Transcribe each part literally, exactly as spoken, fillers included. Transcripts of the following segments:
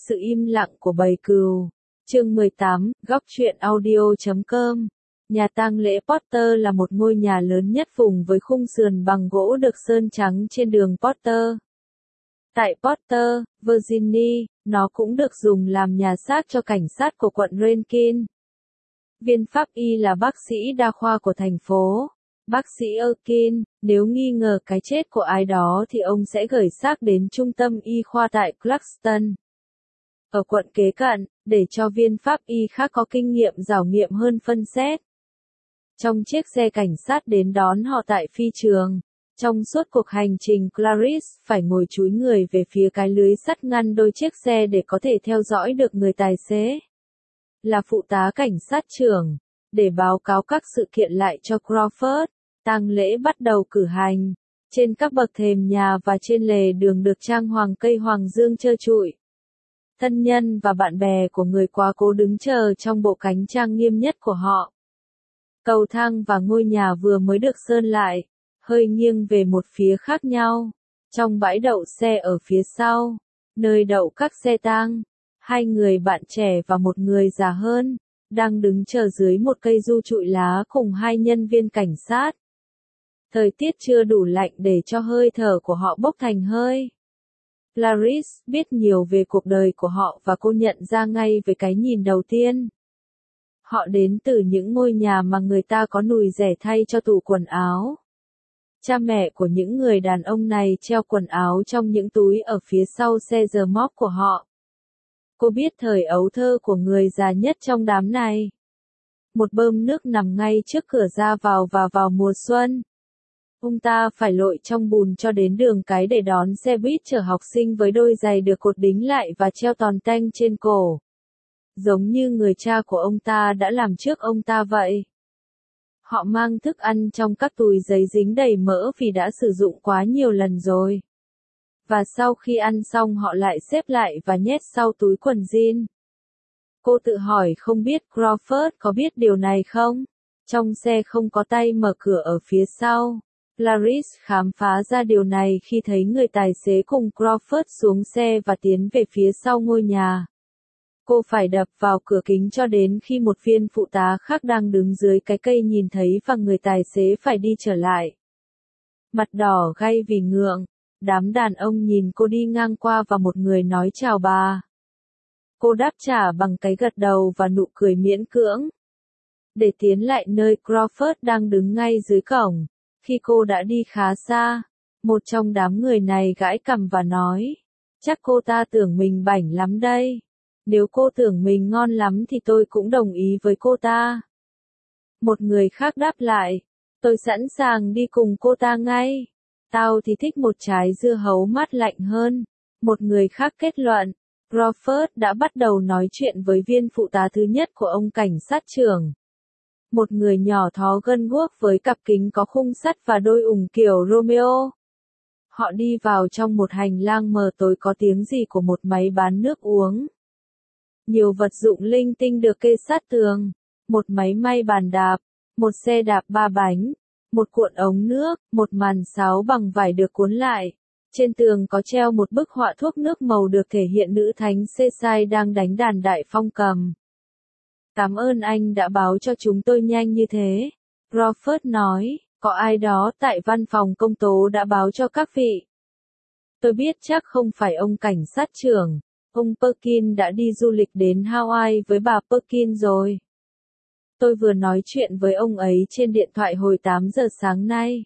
sự im lặng của bầy cừu. Chương mười tám, góc truyện audio chấm com. Nhà tang lễ Porter là một ngôi nhà lớn nhất vùng với khung sườn bằng gỗ được sơn trắng trên đường Porter. Tại Porter, Virginia, nó cũng được dùng làm nhà xác cho cảnh sát của quận Rankin. Viên pháp y là bác sĩ đa khoa của thành phố. Bác sĩ Erkin, nếu nghi ngờ cái chết của ai đó thì ông sẽ gửi xác đến trung tâm y khoa tại Clarkston, ở quận kế cận, để cho viên pháp y khác có kinh nghiệm rảo nghiệm hơn phân xét. Trong chiếc xe cảnh sát đến đón họ tại phi trường, trong suốt cuộc hành trình Clarice phải ngồi chúi người về phía cái lưới sắt ngăn đôi chiếc xe để có thể theo dõi được người tài xế, là phụ tá cảnh sát trưởng, để báo cáo các sự kiện lại cho Crawford. Tang lễ bắt đầu cử hành. Trên các bậc thềm nhà và trên lề đường được trang hoàng cây hoàng dương trơ trụi. Thân nhân và bạn bè của người quá cố đứng chờ trong bộ cánh trang nghiêm nhất của họ. Cầu thang và ngôi nhà vừa mới được sơn lại, hơi nghiêng về một phía khác nhau. Trong bãi đậu xe ở phía sau, nơi đậu các xe tang, hai người bạn trẻ và một người già hơn, đang đứng chờ dưới một cây du trụi lá cùng hai nhân viên cảnh sát. Thời tiết chưa đủ lạnh để cho hơi thở của họ bốc thành hơi. Clarice biết nhiều về cuộc đời của họ và cô nhận ra ngay về cái nhìn đầu tiên. Họ đến từ những ngôi nhà mà người ta có nùi rẻ thay cho tủ quần áo. Cha mẹ của những người đàn ông này treo quần áo trong những túi ở phía sau xe rờ móc của họ. Cô biết thời ấu thơ của người già nhất trong đám này. Một bơm nước nằm ngay trước cửa ra vào và vào mùa xuân. Ông ta phải lội trong bùn cho đến đường cái để đón xe buýt chở học sinh với đôi giày được cột đính lại và treo tòn tanh trên cổ. Giống như người cha của ông ta đã làm trước ông ta vậy. Họ mang thức ăn trong các túi giấy dính đầy mỡ vì đã sử dụng quá nhiều lần rồi. Và sau khi ăn xong họ lại xếp lại và nhét sau túi quần jean. Cô tự hỏi không biết Crawford có biết điều này không? Trong xe không có tay mở cửa ở phía sau. Clarice khám phá ra điều này khi thấy người tài xế cùng Crawford xuống xe và tiến về phía sau ngôi nhà. Cô phải đập vào cửa kính cho đến khi một viên phụ tá khác đang đứng dưới cái cây nhìn thấy và người tài xế phải đi trở lại. Mặt đỏ gay vì ngượng, đám đàn ông nhìn cô đi ngang qua và một người nói chào bà. Cô đáp trả bằng cái gật đầu và nụ cười miễn cưỡng. Để tiến lại nơi Crawford đang đứng ngay dưới cổng. Khi cô đã đi khá xa, một trong đám người này gãi cằm và nói, chắc cô ta tưởng mình bảnh lắm đây. Nếu cô tưởng mình ngon lắm thì tôi cũng đồng ý với cô ta. Một người khác đáp lại, tôi sẵn sàng đi cùng cô ta ngay. Tao thì thích một trái dưa hấu mát lạnh hơn. Một người khác kết luận, Crawford đã bắt đầu nói chuyện với viên phụ tá thứ nhất của ông cảnh sát trưởng. Một người nhỏ thó gân guốc với cặp kính có khung sắt và đôi ủng kiểu Romeo. Họ đi vào trong một hành lang mờ tối có tiếng rì của một máy bán nước uống. Nhiều vật dụng linh tinh được kê sát tường. Một máy may bàn đạp, một xe đạp ba bánh, một cuộn ống nước, một màn sáo bằng vải được cuốn lại. Trên tường có treo một bức họa thuốc nước màu được thể hiện nữ thánh Cecile đang đánh đàn đại phong cầm. Cảm ơn anh đã báo cho chúng tôi nhanh như thế. Crawford nói, có ai đó tại văn phòng công tố đã báo cho các vị. Tôi biết chắc không phải ông cảnh sát trưởng. Ông Perkin đã đi du lịch đến Hawaii với bà Perkin rồi. Tôi vừa nói chuyện với ông ấy trên điện thoại hồi tám giờ sáng nay.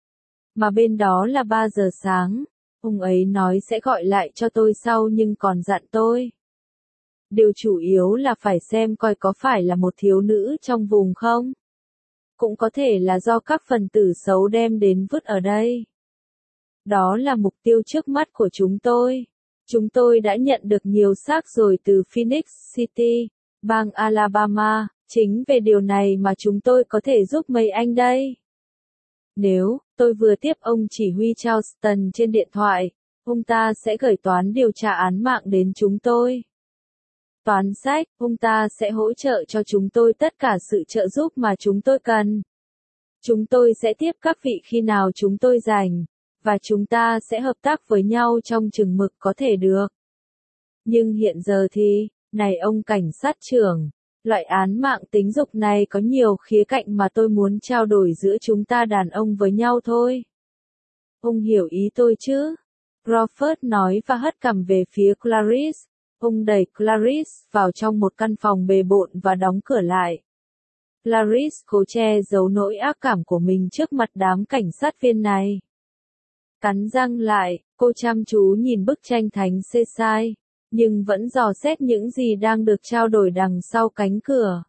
Mà bên đó là ba giờ sáng. Ông ấy nói sẽ gọi lại cho tôi sau nhưng còn dặn tôi. Điều chủ yếu là phải xem coi có phải là một thiếu nữ trong vùng không. Cũng có thể là do các phần tử xấu đem đến vứt ở đây. Đó là mục tiêu trước mắt của chúng tôi. Chúng tôi đã nhận được nhiều xác rồi từ Phoenix City, bang Alabama, chính về điều này mà chúng tôi có thể giúp mấy anh đây. Nếu, tôi vừa tiếp ông chỉ huy Charleston trên điện thoại, ông ta sẽ gửi toán điều tra án mạng đến chúng tôi. Toán sách, ông ta sẽ hỗ trợ cho chúng tôi tất cả sự trợ giúp mà chúng tôi cần. Chúng tôi sẽ tiếp các vị khi nào chúng tôi rảnh, và chúng ta sẽ hợp tác với nhau trong chừng mực có thể được. Nhưng hiện giờ thì, này ông cảnh sát trưởng, loại án mạng tính dục này có nhiều khía cạnh mà tôi muốn trao đổi giữa chúng ta đàn ông với nhau thôi. Ông hiểu ý tôi chứ? Crawford nói và hất cằm về phía Clarice. Ông đẩy Clarice vào trong một căn phòng bề bộn và đóng cửa lại. Clarice cố che giấu nỗi ác cảm của mình trước mặt đám cảnh sát viên này. Cắn răng lại, cô chăm chú nhìn bức tranh thánh Cesai, nhưng vẫn dò xét những gì đang được trao đổi đằng sau cánh cửa.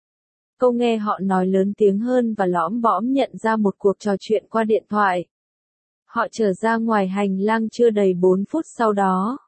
Cô nghe họ nói lớn tiếng hơn và lõm bõm nhận ra một cuộc trò chuyện qua điện thoại. Họ trở ra ngoài hành lang chưa đầy bốn phút sau đó.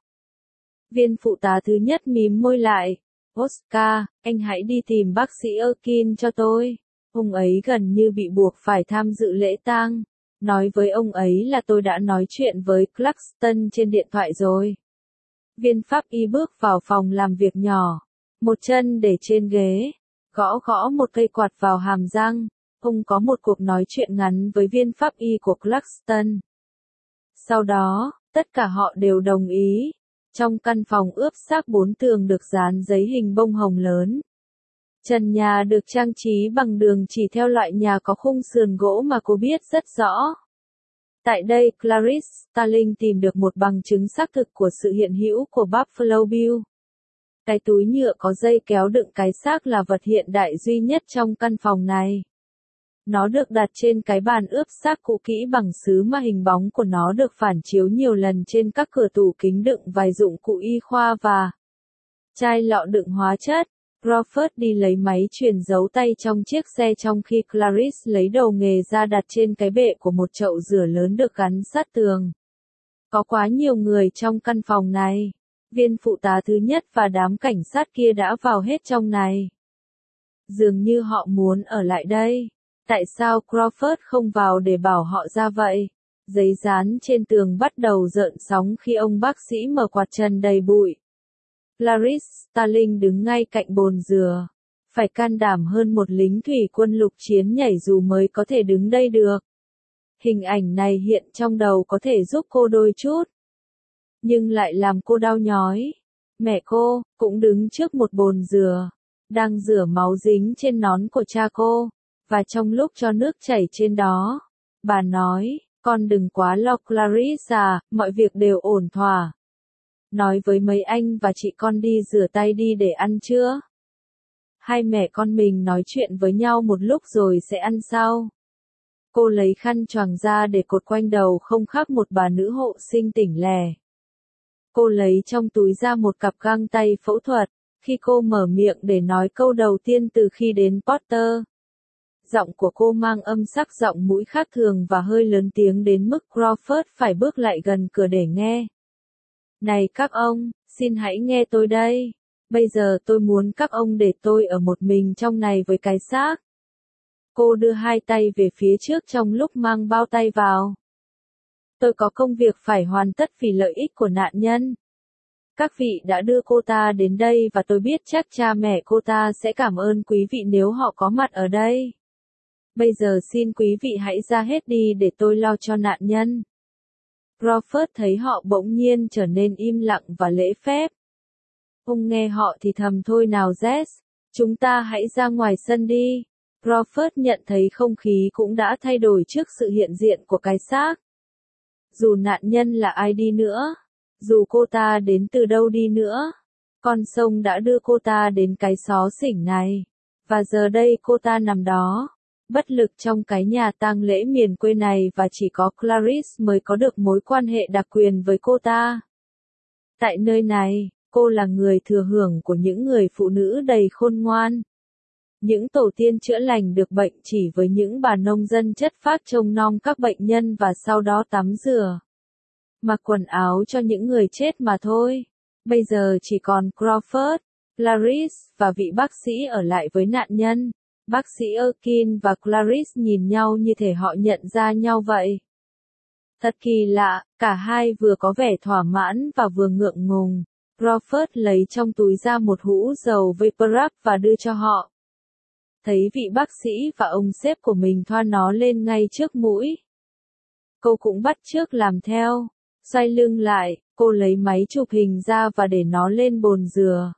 Viên phụ tá thứ nhất mím môi lại. Oscar, anh hãy đi tìm bác sĩ Erkin cho tôi. Ông ấy gần như bị buộc phải tham dự lễ tang. Nói với ông ấy là tôi đã nói chuyện với Claxton trên điện thoại rồi. Viên pháp y bước vào phòng làm việc nhỏ. Một chân để trên ghế. Gõ gõ một cây quạt vào hàm răng. Ông có một cuộc nói chuyện ngắn với viên pháp y của Claxton. Sau đó, tất cả họ đều đồng ý. Trong căn phòng ướp xác bốn tường được dán giấy hình bông hồng lớn. Trần nhà được trang trí bằng đường chỉ theo loại nhà có khung sườn gỗ mà cô biết rất rõ. Tại đây Clarice Starling tìm được một bằng chứng xác thực của sự hiện hữu của Buffalo Bill. Cái túi nhựa có dây kéo đựng cái xác là vật hiện đại duy nhất trong căn phòng này. Nó được đặt trên cái bàn ướp xác cũ kỹ bằng sứ mà hình bóng của nó được phản chiếu nhiều lần trên các cửa tủ kính đựng vài dụng cụ y khoa và chai lọ đựng hóa chất. Crawford đi lấy máy truyền dấu tay trong chiếc xe trong khi Clarice lấy đầu nghề ra đặt trên cái bệ của một chậu rửa lớn được gắn sát tường. Có quá nhiều người trong căn phòng này. Viên phụ tá thứ nhất và đám cảnh sát kia đã vào hết trong này. Dường như họ muốn ở lại đây. Tại sao Crawford không vào để bảo họ ra vậy? Giấy dán trên tường bắt đầu rợn sóng khi ông bác sĩ mở quạt trần đầy bụi. Clarice Starling đứng ngay cạnh bồn dừa. Phải can đảm hơn một lính thủy quân lục chiến nhảy dù mới có thể đứng đây được. Hình ảnh này hiện trong đầu có thể giúp cô đôi chút. Nhưng lại làm cô đau nhói. Mẹ cô, cũng đứng trước một bồn dừa. Đang rửa máu dính trên nón của cha cô. Và trong lúc cho nước chảy trên đó, bà nói, con đừng quá lo Clarice à, mọi việc đều ổn thỏa. Nói với mấy anh và chị con đi rửa tay đi để ăn trưa. Hai mẹ con mình nói chuyện với nhau một lúc rồi sẽ ăn sau. Cô lấy khăn choàng ra để cột quanh đầu không khác một bà nữ hộ sinh tỉnh lẻ. Cô lấy trong túi ra một cặp găng tay phẫu thuật, khi cô mở miệng để nói câu đầu tiên từ khi đến Potter. Giọng của cô mang âm sắc giọng mũi khác thường và hơi lớn tiếng đến mức Crawford phải bước lại gần cửa để nghe. Này các ông, xin hãy nghe tôi đây. Bây giờ tôi muốn các ông để tôi ở một mình trong này với cái xác. Cô đưa hai tay về phía trước trong lúc mang bao tay vào. Tôi có công việc phải hoàn tất vì lợi ích của nạn nhân. Các vị đã đưa cô ta đến đây và tôi biết chắc cha mẹ cô ta sẽ cảm ơn quý vị nếu họ có mặt ở đây. Bây giờ xin quý vị hãy ra hết đi để tôi lo cho nạn nhân. Crawford thấy họ bỗng nhiên trở nên im lặng và lễ phép. Ông nghe họ thì thầm thôi nào Jess, chúng ta hãy ra ngoài sân đi. Crawford nhận thấy không khí cũng đã thay đổi trước sự hiện diện của cái xác. Dù nạn nhân là ai đi nữa, dù cô ta đến từ đâu đi nữa, con sông đã đưa cô ta đến cái xó xỉnh này. Và giờ đây cô ta nằm đó, bất lực trong cái nhà tang lễ miền quê này và chỉ có Clarice mới có được mối quan hệ đặc quyền với cô ta. Tại nơi này, cô là người thừa hưởng của những người phụ nữ đầy khôn ngoan. Những tổ tiên chữa lành được bệnh chỉ với những bà nông dân chất phác trông nom các bệnh nhân và sau đó tắm rửa, mặc quần áo cho những người chết mà thôi. Bây giờ chỉ còn Crawford, Clarice và vị bác sĩ ở lại với nạn nhân. Bác sĩ Erkin và Clarice nhìn nhau như thể họ nhận ra nhau vậy. Thật kỳ lạ, cả hai vừa có vẻ thỏa mãn và vừa ngượng ngùng. Crawford lấy trong túi ra một hũ dầu Vaporub và đưa cho họ. Thấy vị bác sĩ và ông sếp của mình thoa nó lên ngay trước mũi. Cô cũng bắt chước làm theo. Xoay lưng lại, Cô lấy máy chụp hình ra và để nó lên bồn dừa.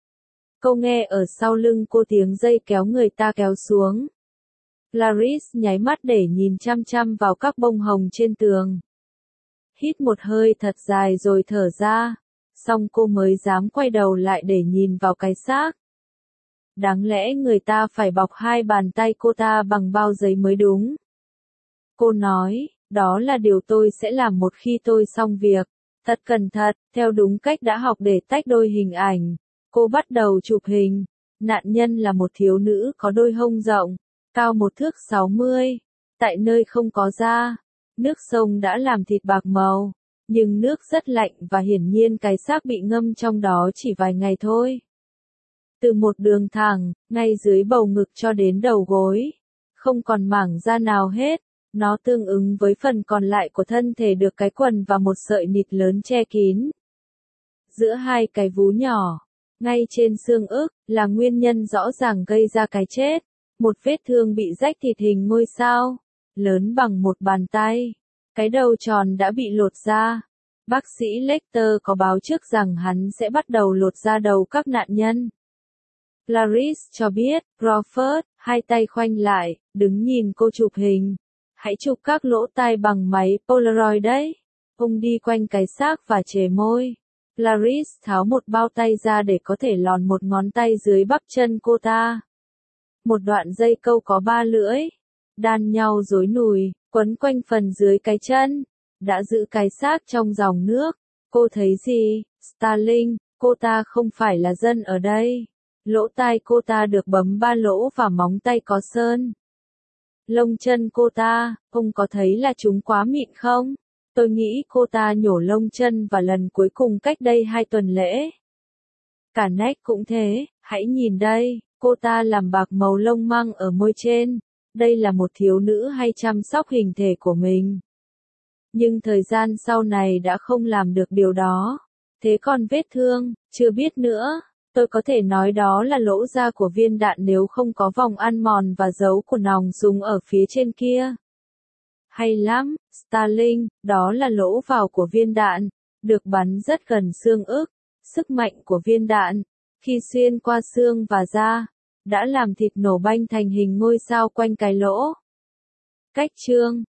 Cô nghe ở sau lưng cô tiếng dây kéo người ta kéo xuống. Clarice nháy mắt để nhìn chăm chăm vào các bông hồng trên tường. Hít một hơi thật dài rồi thở ra. Xong cô mới dám quay đầu lại để nhìn vào cái xác. Đáng lẽ người ta phải bọc hai bàn tay cô ta bằng bao giấy mới đúng. Cô nói, đó là điều tôi sẽ làm một khi tôi xong việc. Thật cẩn thận, theo đúng cách đã học để tách đôi hình ảnh. Cô bắt đầu chụp hình. Nạn nhân là một thiếu nữ có đôi hông rộng, cao một thước sáu mươi. Tại nơi không có da, nước sông đã làm thịt bạc màu. Nhưng nước rất lạnh và hiển nhiên cái xác bị ngâm trong đó chỉ vài ngày thôi. Từ một đường thẳng, ngay dưới bầu ngực cho đến đầu gối. Không còn mảng da nào hết. Nó tương ứng với phần còn lại của thân thể được cái quần và một sợi nịt lớn che kín. Giữa hai cái vú nhỏ, ngay trên xương ức, là nguyên nhân rõ ràng gây ra cái chết. Một vết thương bị rách thịt hình ngôi sao, lớn bằng một bàn tay. Cái đầu tròn đã bị lột ra. Bác sĩ Lecter có báo trước rằng hắn sẽ bắt đầu lột da đầu các nạn nhân. Clarice cho biết, Crawford, hai tay khoanh lại, đứng nhìn cô chụp hình. Hãy chụp các lỗ tai bằng máy Polaroid đấy. Ông đi quanh cái xác và chề môi. Clarice tháo một bao tay ra để có thể lòn một ngón tay dưới bắp chân cô ta. Một đoạn dây câu có ba lưỡi, đan nhau rối nùi, quấn quanh phần dưới cái chân, đã giữ cái xác trong dòng nước. Cô thấy gì, Starling, cô ta không phải là dân ở đây. Lỗ tai cô ta được bấm ba lỗ và móng tay có sơn. Lông chân cô ta, ông có thấy là chúng quá mịn không? Tôi nghĩ cô ta nhổ lông chân và lần cuối cùng cách đây hai tuần lễ. Cả nách cũng thế, hãy nhìn đây, cô ta làm bạc màu lông măng ở môi trên. Đây là một thiếu nữ hay chăm sóc hình thể của mình. Nhưng thời gian sau này đã không làm được điều đó. Thế còn vết thương, chưa biết nữa. Tôi có thể nói đó là lỗ ra của viên đạn nếu không có vòng ăn mòn và dấu của nòng súng ở phía trên kia. Hay lắm, Starling, đó là lỗ vào của viên đạn, được bắn rất gần xương ức. Sức mạnh của viên đạn, khi xuyên qua xương và da, đã làm thịt nổ banh thành hình ngôi sao quanh cái lỗ. Cách chương